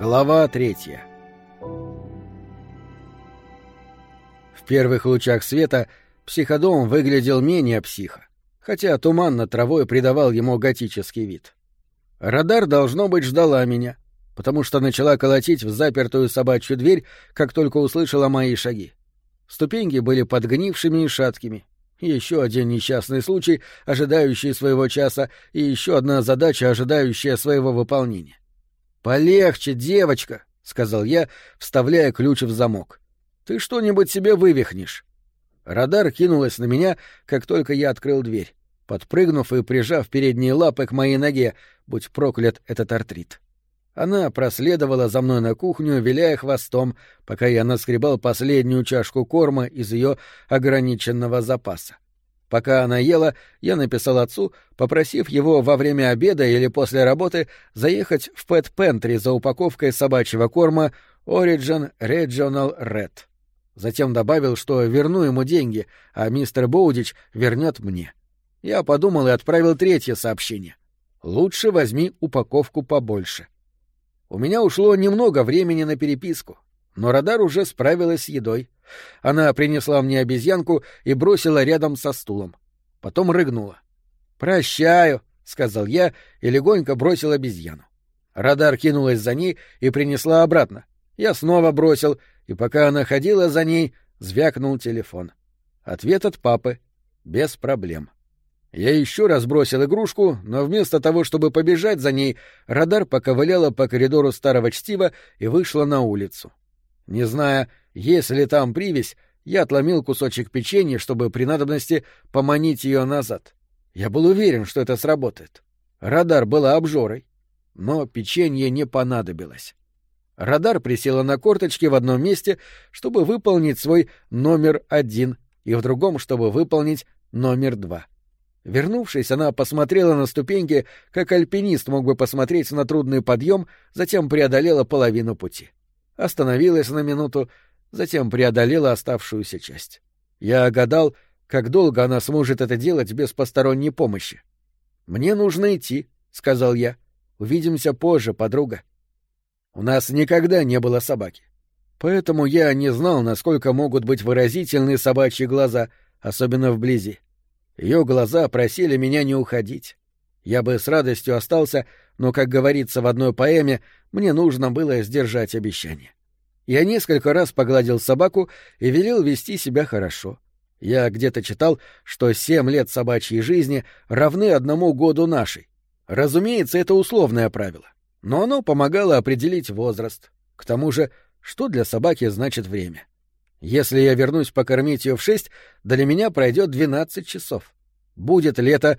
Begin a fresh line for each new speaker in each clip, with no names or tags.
Глава 3. В первых лучах света психодом выглядел менее психо, хотя туман над травой придавал ему готический вид. Радар, должно быть, ждала меня, потому что начала колотить в запертую собачью дверь, как только услышала мои шаги. Ступеньки были подгнившими и шаткими. Еще один несчастный случай, ожидающий своего часа, и еще одна задача, ожидающая своего выполнения. «Полегче, девочка», — сказал я, вставляя ключ в замок. «Ты что-нибудь себе вывихнешь». Радар кинулась на меня, как только я открыл дверь, подпрыгнув и прижав передние лапы к моей ноге, будь проклят этот артрит. Она проследовала за мной на кухню, виляя хвостом, пока я наскребал последнюю чашку корма из ее ограниченного запаса. Пока она ела, я написал отцу, попросив его во время обеда или после работы заехать в Pet Pantry за упаковкой собачьего корма Origin Regional Red. Затем добавил, что верну ему деньги, а мистер Боудич вернет мне. Я подумал и отправил третье сообщение. «Лучше возьми упаковку побольше». У меня ушло немного времени на переписку, но Радар уже справилась с едой. Она принесла мне обезьянку и бросила рядом со стулом. Потом рыгнула. «Прощаю», — сказал я и легонько бросил обезьяну. Радар кинулась за ней и принесла обратно. Я снова бросил, и пока она ходила за ней, звякнул телефон. Ответ от папы. Без проблем. Я еще раз бросил игрушку, но вместо того, чтобы побежать за ней, Радар поковыляла по коридору старого чтива и вышла на улицу. Не зная, есть ли там привязь, я отломил кусочек печенья, чтобы при надобности поманить ее назад. Я был уверен, что это сработает. Радар была обжорой, но печенье не понадобилось. Радар присела на корточки в одном месте, чтобы выполнить свой номер 1, и в другом, чтобы выполнить номер 2. Вернувшись, она посмотрела на ступеньки, как альпинист мог бы посмотреть на трудный подъем, затем преодолела половину пути. Остановилась на минуту, затем преодолела оставшуюся часть. Я гадал, как долго она сможет это делать без посторонней помощи. «Мне нужно идти», — сказал я. «Увидимся позже, подруга». У нас никогда не было собаки. Поэтому я не знал, насколько могут быть выразительны собачьи глаза, особенно вблизи. Ее глаза просили меня не уходить. Я бы с радостью остался, но, как говорится в одной поэме, мне нужно было сдержать обещание. Я несколько раз погладил собаку и велел вести себя хорошо. Я где-то читал, что 7 лет собачьей жизни равны 1 году нашей. Разумеется, это условное правило, но оно помогало определить возраст. К тому же, что для собаки значит время? Если я вернусь покормить ее в 6, для меня пройдет 12 часов. Будет ли это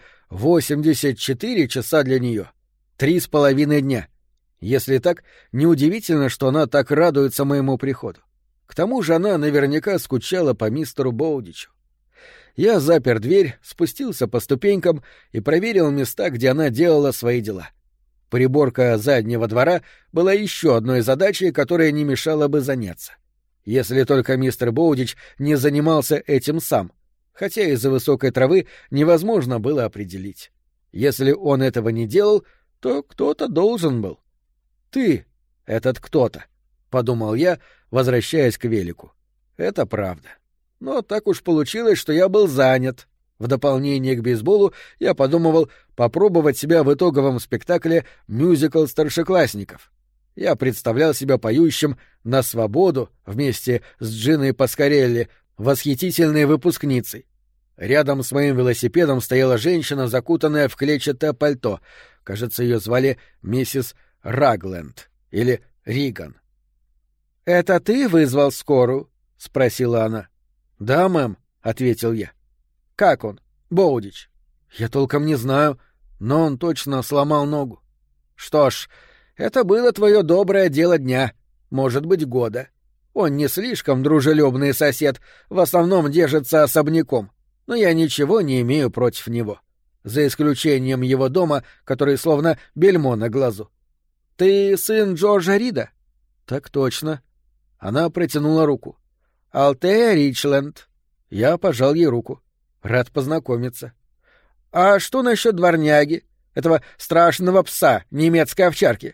84 часа для нее? 3,5 дня. Если так, неудивительно, что она так радуется моему приходу. К тому же она наверняка скучала по мистеру Боудичу. Я запер дверь, спустился по ступенькам и проверил места, где она делала свои дела. Приборка заднего двора была еще одной задачей, которая не мешала бы заняться. Если только мистер Боудич не занимался этим сам, хотя из-за высокой травы невозможно было определить. Если он этого не делал, то кто-то должен был. «Ты — этот кто-то», — подумал я, возвращаясь к велику. Это правда. Но так уж получилось, что я был занят. В дополнение к бейсболу я подумывал попробовать себя в итоговом спектакле «Мюзикл старшеклассников». Я представлял себя поющим «На свободу» вместе с Джиной Паскарелли, восхитительной выпускницей. Рядом с моим велосипедом стояла женщина, закутанная в клетчатое пальто. Кажется, ее звали миссис Рагленд или Риган. «Это ты вызвал скорую?» — спросила она. «Да, мэм», — ответил я. «Как он, Боудич?» «Я толком не знаю, но он точно сломал ногу». «Что ж, это было твое доброе дело дня, может быть, года. Он не слишком дружелюбный сосед, в основном держится особняком, но я ничего не имею против него, за исключением его дома, который словно бельмо на глазу. Ты сын Джорджа Рида?» «Так точно». Она протянула руку. «Алтея Ричленд». Я пожал ей руку. «Рад познакомиться». «А что насчет дворняги, этого страшного пса, немецкой овчарки?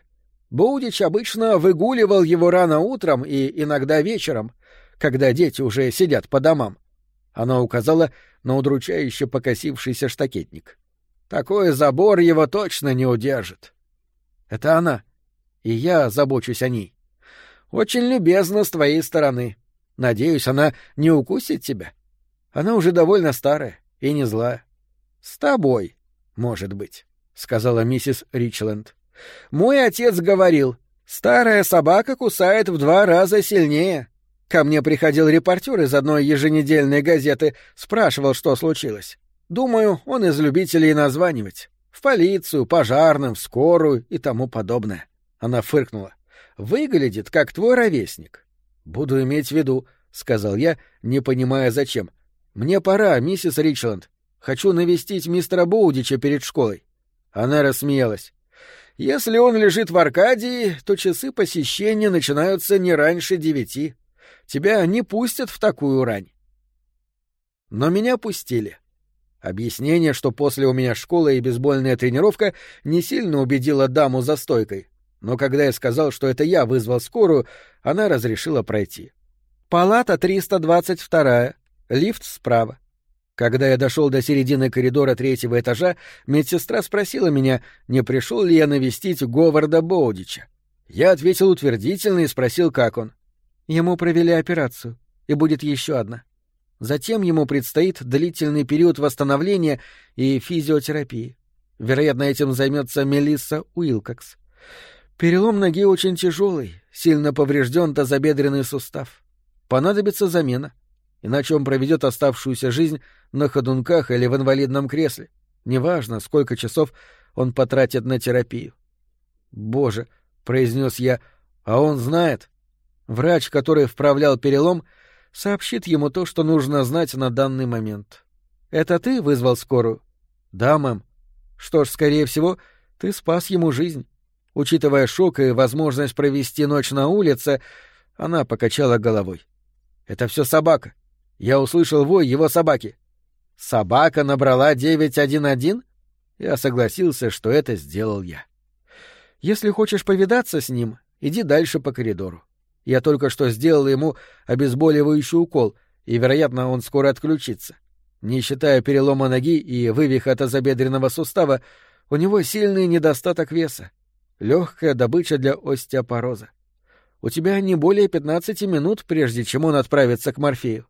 Боудич обычно выгуливал его рано утром и иногда вечером, когда дети уже сидят по домам. Она указала на удручающе покосившийся штакетник. Такой забор его точно не удержит. Это она, и я забочусь о ней. Очень любезно с твоей стороны. Надеюсь, она не укусит тебя. Она уже довольно старая и не злая. — С тобой, может быть, — сказала миссис Ричленд. — Мой отец говорил, старая собака кусает в 2 раза сильнее. Ко мне приходил репортер из одной еженедельной газеты, спрашивал, что случилось. Думаю, он из любителей названивать. В полицию, пожарным, в скорую и тому подобное. Она фыркнула. Выглядит, как твой ровесник. Буду иметь в виду, — сказал я, не понимая зачем. Мне пора, миссис Ричленд. Хочу навестить мистера Боудича перед школой. Она рассмеялась. Если он лежит в Аркадии, то часы посещения начинаются не раньше 9. Тебя не пустят в такую рань. Но меня пустили. Объяснение, что после у меня школа и бейсбольная тренировка, не сильно убедило даму за стойкой. Но когда я сказал, что это я вызвал скорую, она разрешила пройти. Палата 322, лифт справа. Когда я дошел до середины коридора 3-го этажа, медсестра спросила меня, не пришел ли я навестить Говарда Боудича. Я ответил утвердительно и спросил, как он. Ему провели операцию, и будет еще одна. Затем ему предстоит длительный период восстановления и физиотерапии. Вероятно, этим займется Мелисса Уилкокс. Перелом ноги очень тяжелый, сильно поврежден тазобедренный сустав. Понадобится замена, иначе он проведет оставшуюся жизнь на ходунках или в инвалидном кресле. Неважно, сколько часов он потратит на терапию. «Боже», — произнес я, — «а он знает». Врач, который вправлял перелом, сообщит ему то, что нужно знать на данный момент. «Это ты вызвал скорую?» «Да, мэм». «Что ж, скорее всего, ты спас ему жизнь». Учитывая шок и возможность провести ночь на улице, она покачала головой. «Это все собака. Я услышал вой его собаки». «Собака набрала 911?» Я согласился, что это сделал я. «Если хочешь повидаться с ним, иди дальше по коридору. Я только что сделал ему обезболивающий укол, и, вероятно, он скоро отключится. Не считая перелома ноги и вывиха тазобедренного сустава, у него сильный недостаток веса. Легкая добыча для остеопороза. У тебя не более 15 минут, прежде чем он отправится к Морфею».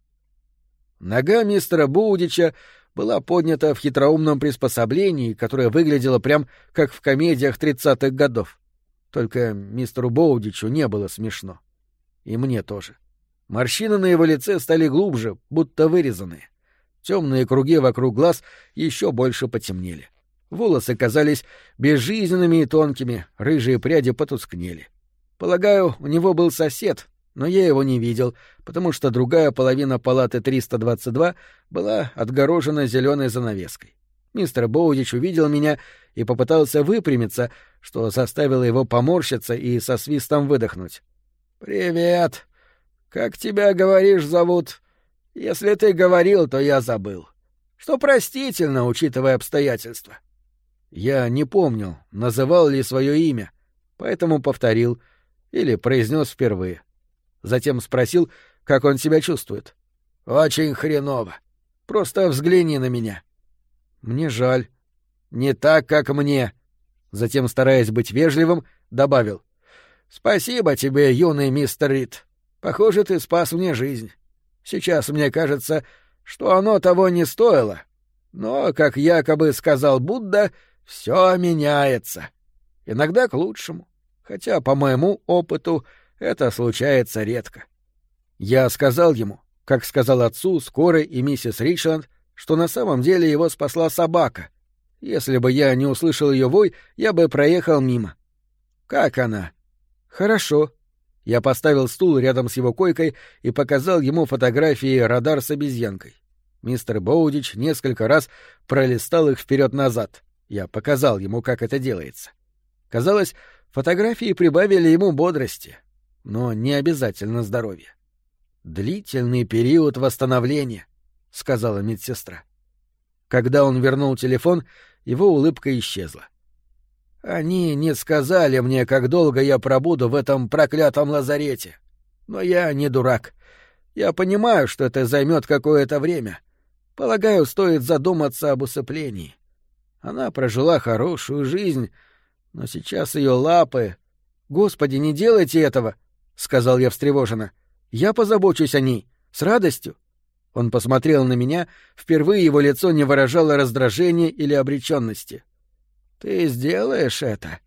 Нога мистера Боудича была поднята в хитроумном приспособлении, которое выглядело прям как в комедиях 30-х годов. Только мистеру Боудичу не было смешно. И мне тоже. Морщины на его лице стали глубже, будто вырезанные. Темные круги вокруг глаз еще больше потемнели. Волосы казались безжизненными и тонкими, рыжие пряди потускнели. Полагаю, у него был сосед, но я его не видел, потому что другая половина палаты 322 была отгорожена зеленой занавеской. Мистер Боудич увидел меня и попытался выпрямиться, что заставило его поморщиться и со свистом выдохнуть. «Привет. Как тебя, говоришь, зовут? Если ты говорил, то я забыл. Что простительно, учитывая обстоятельства». Я не помнил, называл ли свое имя, поэтому повторил или произнес впервые. Затем спросил, как он себя чувствует. «Очень хреново. Просто взгляни на меня». «Мне жаль». «Не так, как мне». Затем, стараясь быть вежливым, добавил. «Спасибо тебе, юный мистер Рид. Похоже, ты спас мне жизнь. Сейчас мне кажется, что оно того не стоило. Но, как якобы сказал Будда, все меняется. Иногда к лучшему. Хотя, по моему опыту, это случается редко». Я сказал ему, как сказал отцу, скорой и миссис Ричленд, что на самом деле его спасла собака. Если бы я не услышал ее вой, я бы проехал мимо. «Как она?» «Хорошо». Я поставил стул рядом с его койкой и показал ему фотографии радар с обезьянкой. Мистер Боудич несколько раз пролистал их вперед-назад. Я показал ему, как это делается. Казалось, фотографии прибавили ему бодрости, но не обязательно здоровья. «Длительный период восстановления», — сказала медсестра. Когда он вернул телефон, его улыбка исчезла. Они не сказали мне, как долго я пробуду в этом проклятом лазарете. Но я не дурак. Я понимаю, что это займет какое-то время. Полагаю, стоит задуматься об усыплении. Она прожила хорошую жизнь, но сейчас ее лапы... «Господи, не делайте этого!» — сказал я встревоженно. «Я позабочусь о ней. С радостью». Он посмотрел на меня, впервые его лицо не выражало раздражения или обреченности. «Ты сделаешь это?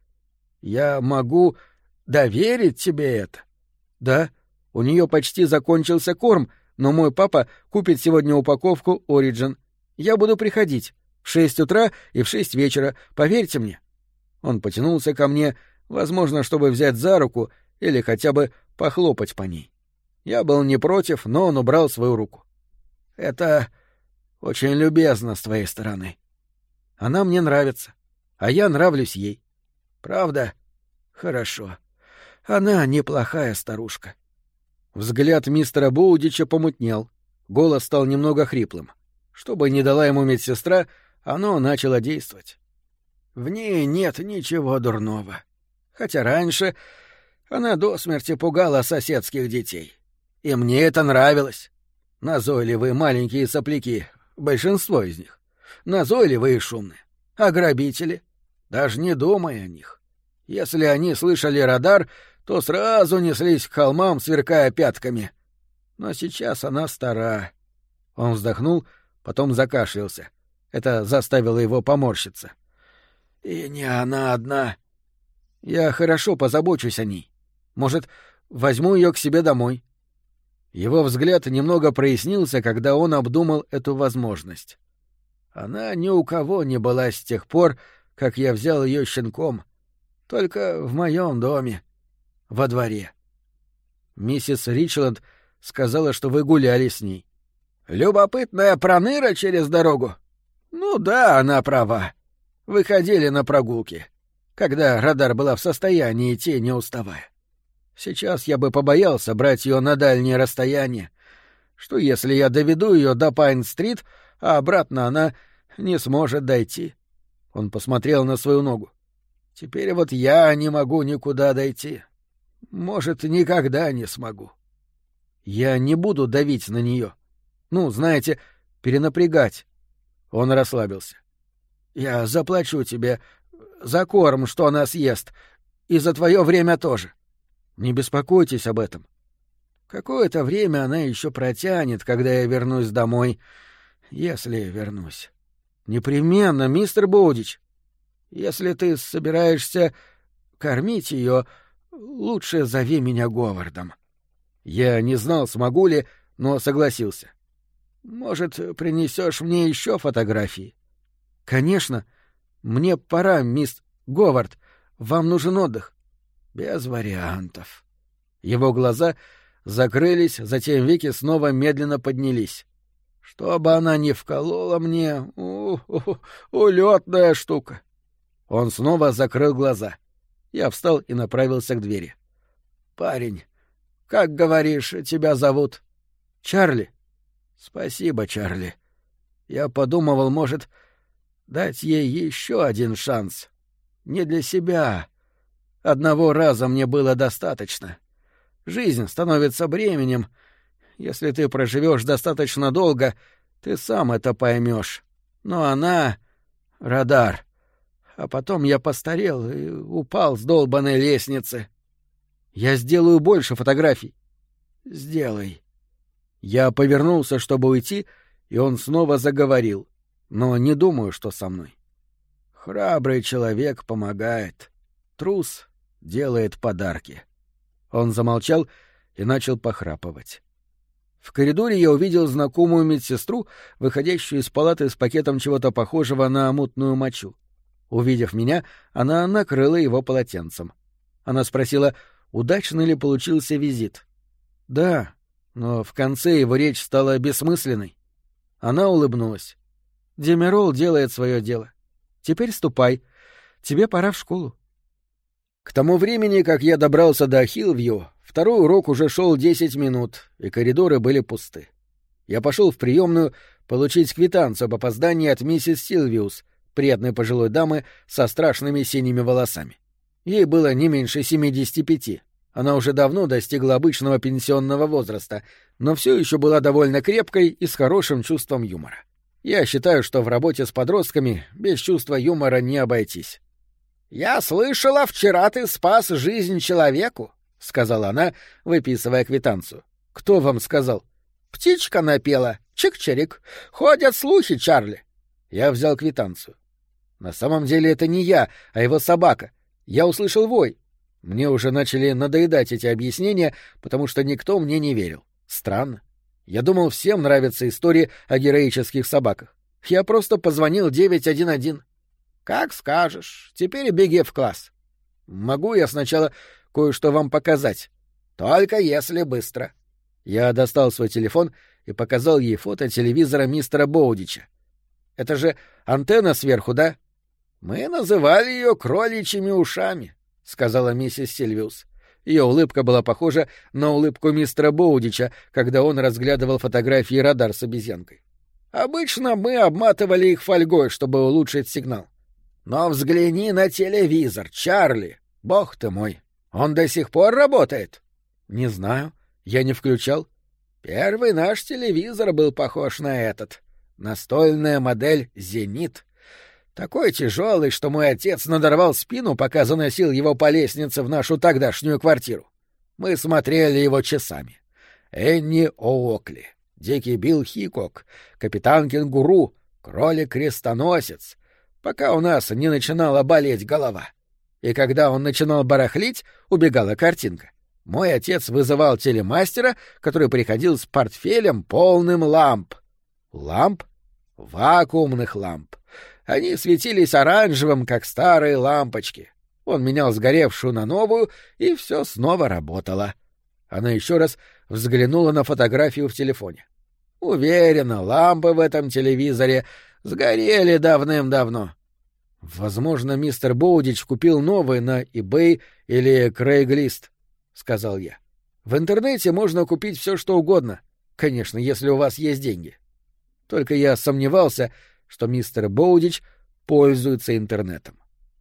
Я могу доверить тебе это?» «Да, у нее почти закончился корм, но мой папа купит сегодня упаковку Origin. Я буду приходить в 6 утра и в 6 вечера, поверьте мне». Он потянулся ко мне, возможно, чтобы взять за руку или хотя бы похлопать по ней. Я был не против, но он убрал свою руку. «Это очень любезно с твоей стороны. Она мне нравится, а я нравлюсь ей. Правда? Хорошо. Она неплохая старушка». Взгляд мистера Боудича помутнел, голос стал немного хриплым. Что бы ни дала ему медсестра, оно начало действовать. В ней нет ничего дурного. Хотя раньше она до смерти пугала соседских детей. И мне это нравилось. Назойливые маленькие сопляки, большинство из них. Назойливые и шумные. А грабители? Даже не думай о них. Если они слышали радар, то сразу неслись к холмам, сверкая пятками. Но сейчас она стара. Он вздохнул, потом закашлялся. Это заставило его поморщиться. И не она одна. Я хорошо позабочусь о ней. Может, возьму ее к себе домой. Его взгляд немного прояснился, когда он обдумал эту возможность. Она ни у кого не была с тех пор, как я взял ее щенком. Только в моем доме, во дворе. Миссис Ричленд сказала, что вы гуляли с ней. Любопытная проныра через дорогу? Ну да, она права. Выходили на прогулки, когда радар была в состоянии идти, не уставая. Сейчас я бы побоялся брать ее на дальнее расстояние. Что если я доведу ее до Пайн-стрит, а обратно она не сможет дойти? Он посмотрел на свою ногу. Теперь вот я не могу никуда дойти. Может, никогда не смогу. Я не буду давить на нее. Ну, знаете, перенапрягать. Он расслабился. Я заплачу тебе за корм, что она съест, и за твое время тоже. Не беспокойтесь об этом. Какое-то время она еще протянет, когда я вернусь домой, если вернусь. Непременно, мистер Боудич. Если ты собираешься кормить ее, лучше зови меня Говардом. Я не знал, смогу ли, но согласился. Может, принесешь мне еще фотографии? Конечно. Мне пора, мисс Говард. Вам нужен отдых. Без вариантов. Его глаза закрылись, затем веки снова медленно поднялись. Чтобы она не вколола мне... улетная штука. Он снова закрыл глаза. Я встал и направился к двери. «Парень, как, говоришь, тебя зовут?» «Чарли». «Спасибо, Чарли. Я подумывал, может, дать ей еще один шанс. Не для себя. Одного раза мне было достаточно. Жизнь становится бременем. Если ты проживешь достаточно долго, ты сам это поймешь. Но она — радар. А потом я постарел и упал с долбаной лестницы. Я сделаю больше фотографий. Сделай». Я повернулся, чтобы уйти, и он снова заговорил, но не думаю, что со мной. Храбрый человек помогает. Трус делает подарки. Он замолчал и начал похрапывать. В коридоре я увидел знакомую медсестру, выходящую из палаты с пакетом чего-то похожего на мутную мочу. Увидев меня, она накрыла его полотенцем. Она спросила, удачно ли получился визит. «Да», но в конце его речь стала бессмысленной. Она улыбнулась. «Демерол делает свое дело. Теперь ступай. Тебе пора в школу». К тому времени, как я добрался до Хиллвью, второй урок уже шел 10 минут, и коридоры были пусты. Я пошел в приемную получить квитанцию об опоздании от миссис Сильвиус, приятной пожилой дамы со страшными синими волосами. Ей было не меньше 75. Она уже давно достигла обычного пенсионного возраста, но все еще была довольно крепкой и с хорошим чувством юмора. Я считаю, что в работе с подростками без чувства юмора не обойтись. «Я слышала, вчера ты спас жизнь человеку», — сказала она, выписывая квитанцию. «Кто вам сказал?» «Птичка напела. Чик-чирик. Ходят слухи, Чарли». Я взял квитанцию. На самом деле это не я, а его собака. Я услышал вой. Мне уже начали надоедать эти объяснения, потому что никто мне не верил. Странно. Я думал, всем нравятся истории о героических собаках. Я просто позвонил 911. «Как скажешь. Теперь беги в класс». «Могу я сначала кое-что вам показать?» «Только если быстро». Я достал свой телефон и показал ей фото телевизора мистера Боудича. «Это же антенна сверху, да?» «Мы называли ее кроличьими ушами», — сказала миссис Сильвиус. Ее улыбка была похожа на улыбку мистера Боудича, когда он разглядывал фотографии радар с обезьянкой. «Обычно мы обматывали их фольгой, чтобы улучшить сигнал. Но взгляни на телевизор, Чарли! Бог ты мой! Он до сих пор работает?» «Не знаю. Я не включал». «Первый наш телевизор был похож на этот. Настольная модель «Зенит». Такой тяжелый, что мой отец надорвал спину, пока заносил его по лестнице в нашу тогдашнюю квартиру. Мы смотрели его часами. Энни О'Окли, Дикий Билл Хикок, Капитан Кенгуру, Кролик-крестоносец, пока у нас не начинала болеть голова. И когда он начинал барахлить, убегала картинка. Мой отец вызывал телемастера, который приходил с портфелем, полным ламп. Ламп? Вакуумных ламп. Они светились оранжевым, как старые лампочки. Он менял сгоревшую на новую, и все снова работало. Она еще раз взглянула на фотографию в телефоне. Уверена, лампы в этом телевизоре сгорели давным-давно. Возможно, мистер Боудич купил новые на eBay или Craigslist, — сказал я. В интернете можно купить все, что угодно, конечно, если у вас есть деньги. Только я сомневался, что мистер Боудич пользуется интернетом.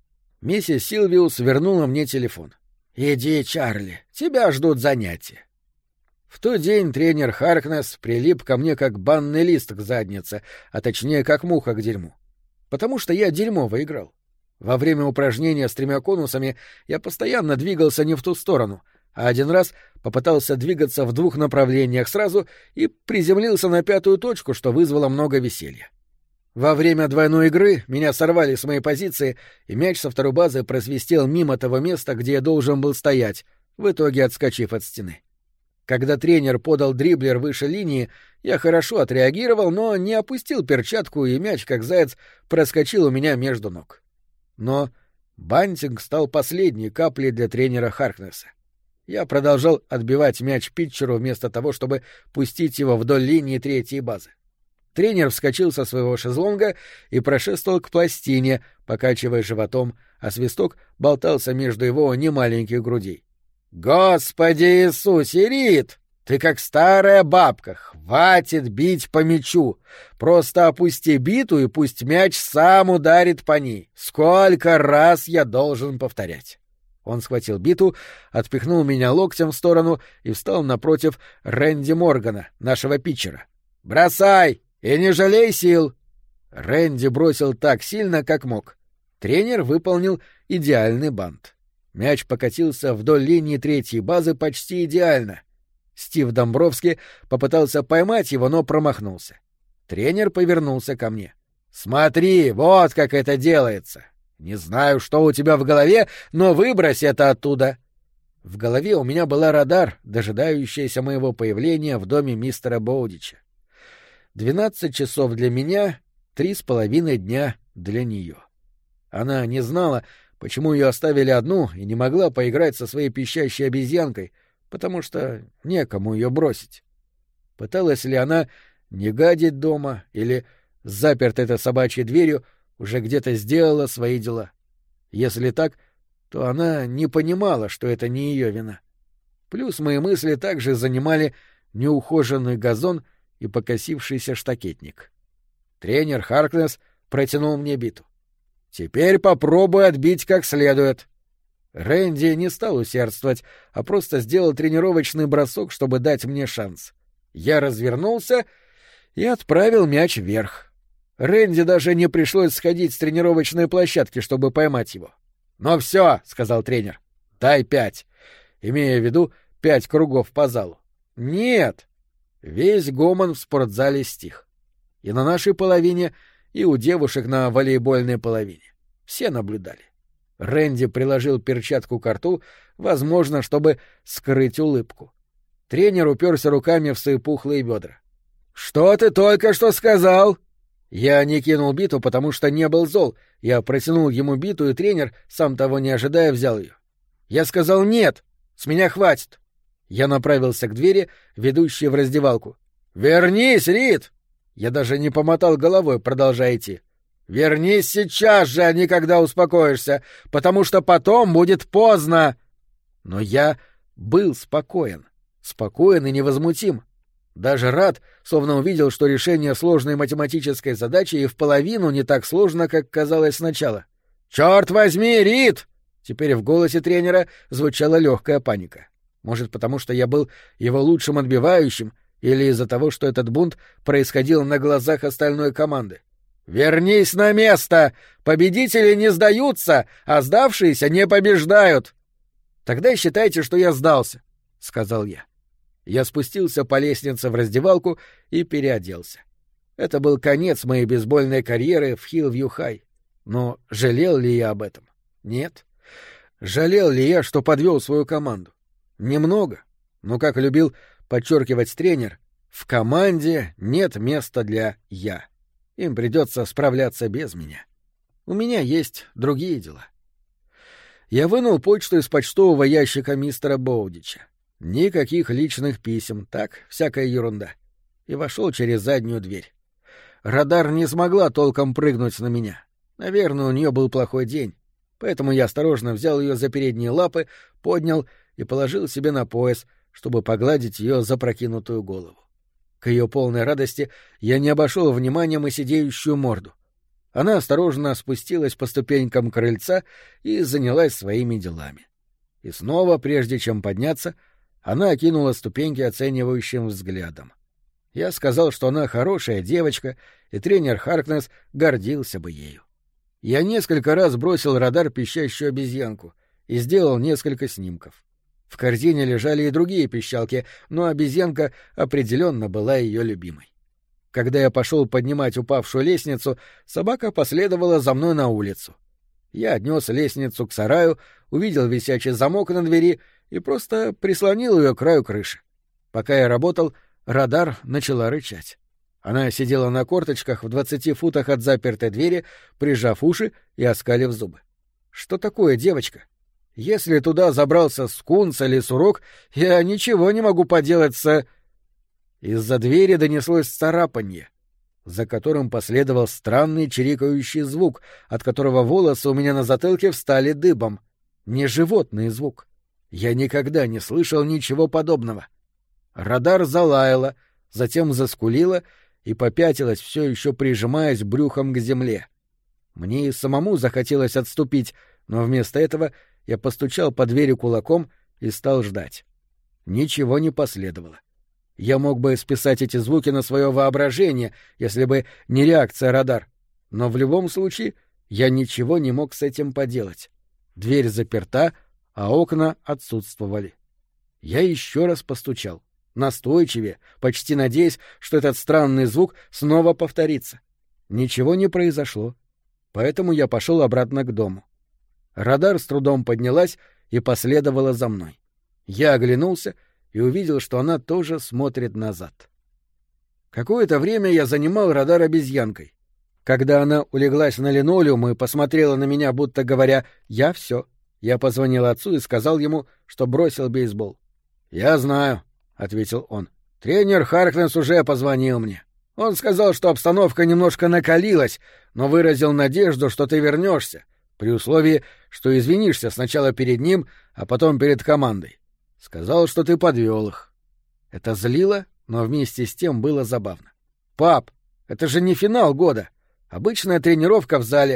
Миссис Сильвиус вернула мне телефон. «Иди, Чарли, тебя ждут занятия». В тот день тренер Харкнесс прилип ко мне как банный лист к заднице, а точнее как муха к дерьму. Потому что я дерьмово играл. Во время упражнения с 3 конусами я постоянно двигался не в ту сторону, а один раз попытался двигаться в 2 направлениях сразу и приземлился на 5-ю точку, что вызвало много веселья. Во время двойной игры меня сорвали с моей позиции, и мяч со второй базы просвистел мимо того места, где я должен был стоять, в итоге отскочив от стены. Когда тренер подал дриблер выше линии, я хорошо отреагировал, но не опустил перчатку, и мяч, как заяц, проскочил у меня между ног. Но бантинг стал последней каплей для тренера Харкнесса. Я продолжал отбивать мяч питчеру вместо того, чтобы пустить его вдоль линии 3-й базы. Тренер вскочил со своего шезлонга и прошествовал к пластине, покачивая животом, а свисток болтался между его немаленьких грудей. «Господи Иисусе, Рит! Ты как старая бабка! Хватит бить по мячу! Просто опусти биту, и пусть мяч сам ударит по ней! Сколько раз я должен повторять!» Он схватил биту, отпихнул меня локтем в сторону и встал напротив Рэнди Моргана, нашего питчера. «Бросай! И не жалей сил!» Рэнди бросил так сильно, как мог. Тренер выполнил идеальный бант. Мяч покатился вдоль линии 3-й базы почти идеально. Стив Домбровский попытался поймать его, но промахнулся. Тренер повернулся ко мне. «Смотри, вот как это делается! Не знаю, что у тебя в голове, но выбрось это оттуда!» В голове у меня была радар, дожидающаяся моего появления в доме мистера Боудича. 12 часов для меня, 3,5 дня для нее. Она не знала, почему ее оставили одну, и не могла поиграть со своей пищащей обезьянкой, потому что некому ее бросить. Пыталась ли она не гадить дома или, запертой этой собачьей дверью, уже где-то сделала свои дела? Если так, то она не понимала, что это не ее вина. Плюс мои мысли также занимали неухоженный газон и покосившийся штакетник. Тренер Харкнесс протянул мне биту. Теперь попробуй отбить как следует». Рэнди не стал усердствовать, а просто сделал тренировочный бросок, чтобы дать мне шанс. Я развернулся и отправил мяч вверх. Рэнди даже не пришлось сходить с тренировочной площадки, чтобы поймать его. «Ну все», — сказал тренер, — «дай 5», имея в виду 5 кругов по залу. «Нет». Весь гомон в спортзале стих. И на нашей половине, и у девушек на волейбольной половине. Все наблюдали. Рэнди приложил перчатку к рту, возможно, чтобы скрыть улыбку. Тренер уперся руками в свои пухлые бедра. «Что ты только что сказал?» Я не кинул биту, потому что не был зол. Я протянул ему биту, и тренер, сам того не ожидая, взял ее. Я сказал «нет, с меня хватит». Я направился к двери, ведущей в раздевалку. «Вернись, Рид!» Я даже не помотал головой, продолжая идти. «Вернись сейчас же, а не когда успокоишься, потому что потом будет поздно!» Но я был спокоен и невозмутим. Даже рад, словно увидел, что решение сложной математической задачи и в половину не так сложно, как казалось сначала. «Черт возьми, Рид!» Теперь в голосе тренера звучала легкая паника. Может, потому что я был его лучшим отбивающим, или из-за того, что этот бунт происходил на глазах остальной команды. «Вернись на место! Победители не сдаются, а сдавшиеся не побеждают!» «Тогда считайте, что я сдался», — сказал я. Я спустился по лестнице в раздевалку и переоделся. Это был конец моей бейсбольной карьеры в Хиллвью-Хай. Но жалел ли я об этом? Нет. Жалел ли я, что подвел свою команду? Немного. Но, как любил подчеркивать тренер, в команде нет места для «я». Им придется справляться без меня. У меня есть другие дела. Я вынул почту из почтового ящика мистера Боудича. Никаких личных писем, так, всякая ерунда. И вошел через заднюю дверь. Радар не смогла толком прыгнуть на меня. Наверное, у нее был плохой день. Поэтому я осторожно взял ее за передние лапы, поднял и положил себе на пояс, чтобы погладить ее запрокинутую голову. К ее полной радости я не обошел вниманием и сидеющую морду. Она осторожно спустилась по ступенькам крыльца и занялась своими делами. И снова, прежде чем подняться, она окинула ступеньки оценивающим взглядом. Я сказал, что она хорошая девочка, и тренер Харкнесс гордился бы ею. Я несколько раз бросил радар пищащую обезьянку и сделал несколько снимков. В корзине лежали и другие пищалки, но обезьянка определенно была ее любимой. Когда я пошел поднимать упавшую лестницу, собака последовала за мной на улицу. Я отнес лестницу к сараю, увидел висячий замок на двери и просто прислонил ее к краю крыши. Пока я работал, радар начала рычать. Она сидела на корточках в 20 футах от запертой двери, прижав уши и оскалив зубы. «Что такое, девочка? Если туда забрался скунс или сурок, я ничего не могу поделать с...» Из-за двери донеслось царапанье, за которым последовал странный чирикающий звук, от которого волосы у меня на затылке встали дыбом. Не животный звук. Я никогда не слышал ничего подобного. Радар залаяла, затем заскулила и попятилась, все еще прижимаясь брюхом к земле. Мне и самому захотелось отступить, но вместо этого я постучал по двери кулаком и стал ждать. Ничего не последовало. Я мог бы списать эти звуки на свое воображение, если бы не реакция радар. Но в любом случае я ничего не мог с этим поделать. Дверь заперта, а окна отсутствовали. Я еще раз постучал, настойчивее, почти надеясь, что этот странный звук снова повторится. Ничего не произошло, поэтому я пошел обратно к дому. Радар с трудом поднялась и последовала за мной. Я оглянулся и увидел, что она тоже смотрит назад. Какое-то время я занимал радар обезьянкой. Когда она улеглась на линолеум и посмотрела на меня, будто говоря «я все», я позвонил отцу и сказал ему, что бросил бейсбол. «Я знаю», — ответил он. «Тренер Харкнесс уже позвонил мне. Он сказал, что обстановка немножко накалилась, но выразил надежду, что ты вернешься, при условии, что извинишься сначала перед ним, а потом перед командой. Сказал, что ты подвел их». Это злило, но вместе с тем было забавно. «Пап, это же не финал года. Обычная тренировка в зале.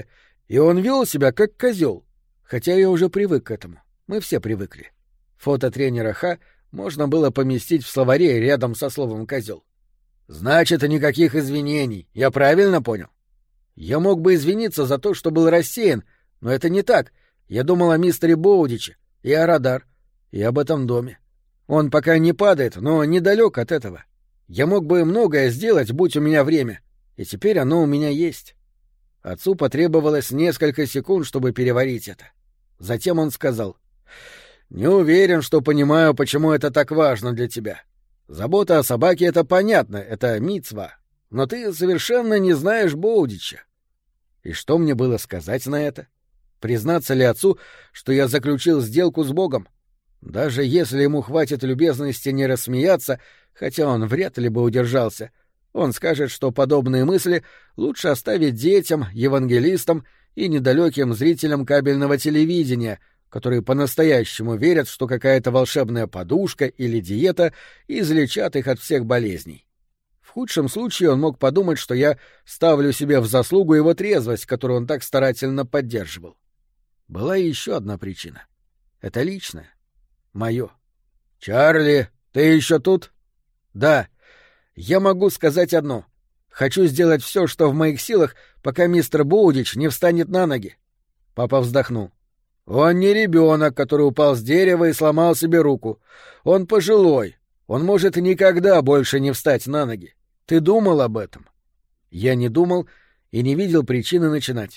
И он вел себя как козел, хотя я уже привык к этому. Мы все привыкли. Фото тренера Ха можно было поместить в словаре рядом со словом «козел». Значит, никаких извинений. Я правильно понял? Я мог бы извиниться за то, что был рассеян, но это не так. Я думал о мистере Боудиче и о Радар, и об этом доме. Он пока не падает, но недалек от этого. Я мог бы многое сделать, будь у меня время, и теперь оно у меня есть. Отцу потребовалось несколько секунд, чтобы переварить это. Затем он сказал: «Не уверен, что понимаю, почему это так важно для тебя. Забота о собаке — это понятно, это мицва, но ты совершенно не знаешь Боудича». И что мне было сказать на это? Признаться ли отцу, что я заключил сделку с Богом? Даже если ему хватит любезности не рассмеяться, хотя он вряд ли бы удержался, он скажет, что подобные мысли лучше оставить детям, евангелистам и недалеким зрителям кабельного телевидения, которые по-настоящему верят, что какая-то волшебная подушка или диета излечат их от всех болезней. В худшем случае он мог подумать, что я ставлю себе в заслугу его трезвость, которую он так старательно поддерживал. Была еще одна причина. Это личное. Мое. «Чарли, ты еще тут?» «Да. Я могу сказать одно. Хочу сделать все, что в моих силах, пока мистер Боудич не встанет на ноги». Папа вздохнул. «Он не ребенок, который упал с дерева и сломал себе руку. Он пожилой. Он может никогда больше не встать на ноги. Ты думал об этом?» Я не думал и не видел причины начинать.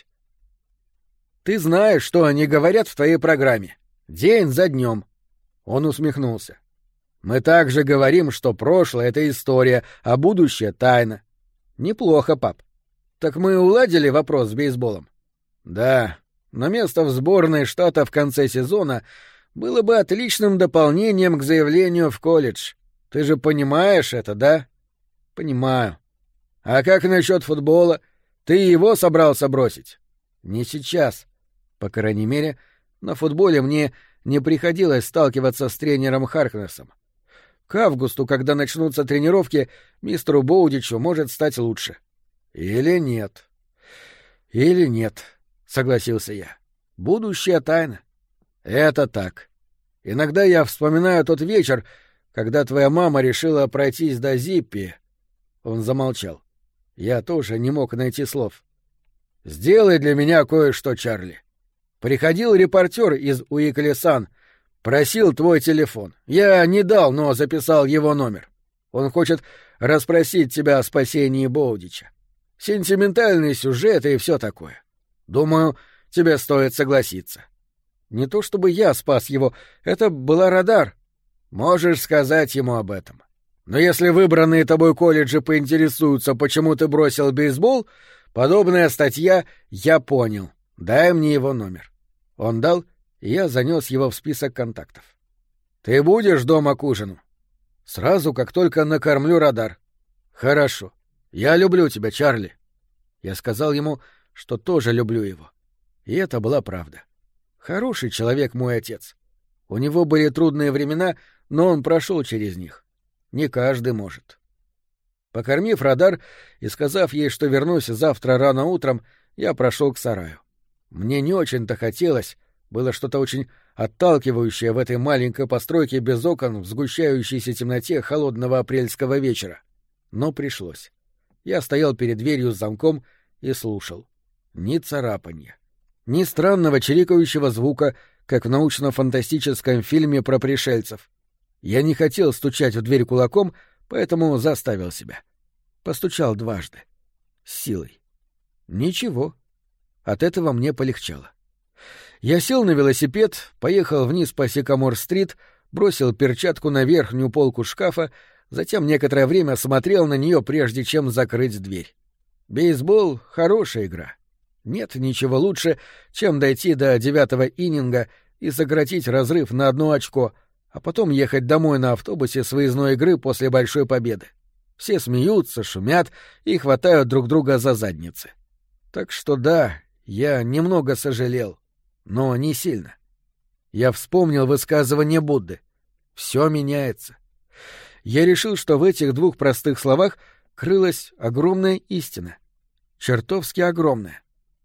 «Ты знаешь, что они говорят в твоей программе. День за днем». Он усмехнулся. «Мы также говорим, что прошлое — это история, а будущее — тайна». «Неплохо, пап. Так мы уладили вопрос с бейсболом?» «Да, но место в сборной штата в конце сезона было бы отличным дополнением к заявлению в колледж. Ты же понимаешь это, да?» «Понимаю. А как насчет футбола? Ты его собрался бросить?» «Не сейчас. По крайней мере, на футболе мне не приходилось сталкиваться с тренером Харкнессом. К августу, когда начнутся тренировки, мистеру Боудичу может стать лучше». «Или нет?» «Или нет», — согласился я. «Будущее тайна». «Это так. Иногда я вспоминаю тот вечер, когда твоя мама решила пройтись до Зиппи». Он замолчал. Я тоже не мог найти слов. «Сделай для меня кое-что, Чарли. Приходил репортер из Уикли Сан, просил твой телефон. Я не дал, но записал его номер. Он хочет расспросить тебя о спасении Боудича. Сентиментальный сюжет и все такое. Думаю, тебе стоит согласиться». «Не то чтобы я спас его, это была Радар». «Можешь сказать ему об этом. Но если выбранные тобой колледжи поинтересуются, почему ты бросил бейсбол, подобная статья «Я понял». Дай мне его номер». Он дал, и я занес его в список контактов. «Ты будешь дома к ужину?» «Сразу, как только накормлю Радар». «Хорошо. Я люблю тебя, Чарли». Я сказал ему, что тоже люблю его. И это была правда. Хороший человек мой отец. У него были трудные времена, но он прошел через них. Не каждый может. Покормив Радар и сказав ей, что вернусь завтра рано утром, я прошел к сараю. Мне не очень-то хотелось, было что-то очень отталкивающее в этой маленькой постройке без окон в сгущающейся темноте холодного апрельского вечера. Но пришлось. Я стоял перед дверью с замком и слушал. Ни царапанья, ни странного чирикающего звука, как в научно-фантастическом фильме про пришельцев. Я не хотел стучать в дверь кулаком, поэтому заставил себя. Постучал дважды. С силой. Ничего. От этого мне полегчало. Я сел на велосипед, поехал вниз по Сикамор-стрит, бросил перчатку на верхнюю полку шкафа, затем некоторое время смотрел на нее, прежде чем закрыть дверь. Бейсбол — хорошая игра. Нет ничего лучше, чем дойти до 9-го иннинга и сократить разрыв на 1 очко, а потом ехать домой на автобусе с выездной игры после большой победы. Все смеются, шумят и хватают друг друга за задницы. Так что да, я немного сожалел, но не сильно. Я вспомнил высказывание Будды. Все меняется. Я решил, что в этих 2 простых словах крылась огромная истина. Чертовски огромная.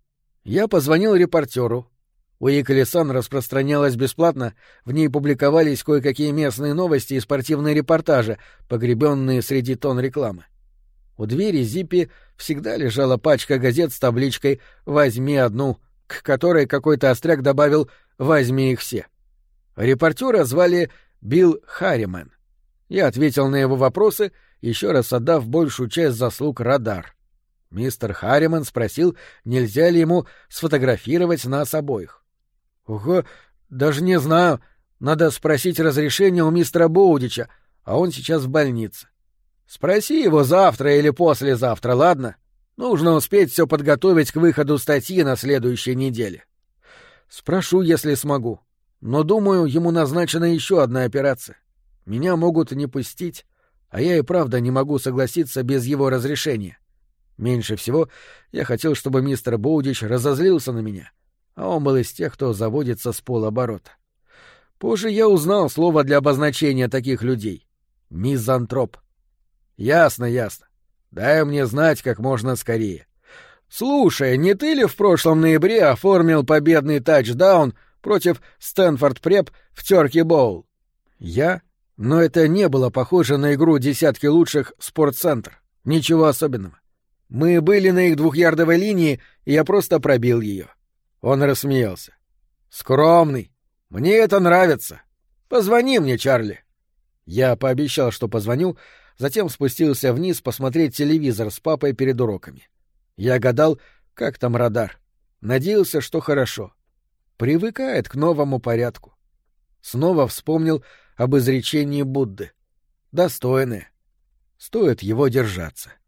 Я позвонил репортеру. Уикли Сан распространялась бесплатно, в ней публиковались кое-какие местные новости и спортивные репортажи, погребенные среди тонн рекламы. У двери Зиппи всегда лежала пачка газет с табличкой «Возьми одну», к которой какой-то остряк добавил «Возьми их все». Репортера звали Билл Харриман. Я ответил на его вопросы, еще раз отдав большую часть заслуг Радар. Мистер Харриман спросил, нельзя ли ему сфотографировать нас обоих. — Ого, даже не знаю. Надо спросить разрешения у мистера Боудича, а он сейчас в больнице. Спроси его завтра или послезавтра, ладно? Нужно успеть все подготовить к выходу статьи на следующей неделе. Спрошу, если смогу. Но, думаю, ему назначена еще одна операция. Меня могут не пустить, а я и правда не могу согласиться без его разрешения. Меньше всего я хотел, чтобы мистер Боудич разозлился на меня, а он был из тех, кто заводится с полоборота. Позже я узнал слово для обозначения таких людей — мизантроп. Ясно, ясно. Дай мне знать как можно скорее. Слушай, не ты ли в прошлом ноябре оформил победный тачдаун против Стэнфорд Преп в Тёрки Боул? Я? Но это не было похоже на игру десятки лучших Спортцентр. Ничего особенного. Мы были на их 2-ярдовой линии, и я просто пробил ее. Он рассмеялся. Скромный. Мне это нравится. Позвони мне, Чарли. Я пообещал, что позвоню, затем спустился вниз посмотреть телевизор с папой перед уроками. Я гадал, как там Радар. Надеялся, что хорошо. Привыкает к новому порядку. Снова вспомнил об изречении Будды. Достойное. Стоит его держаться.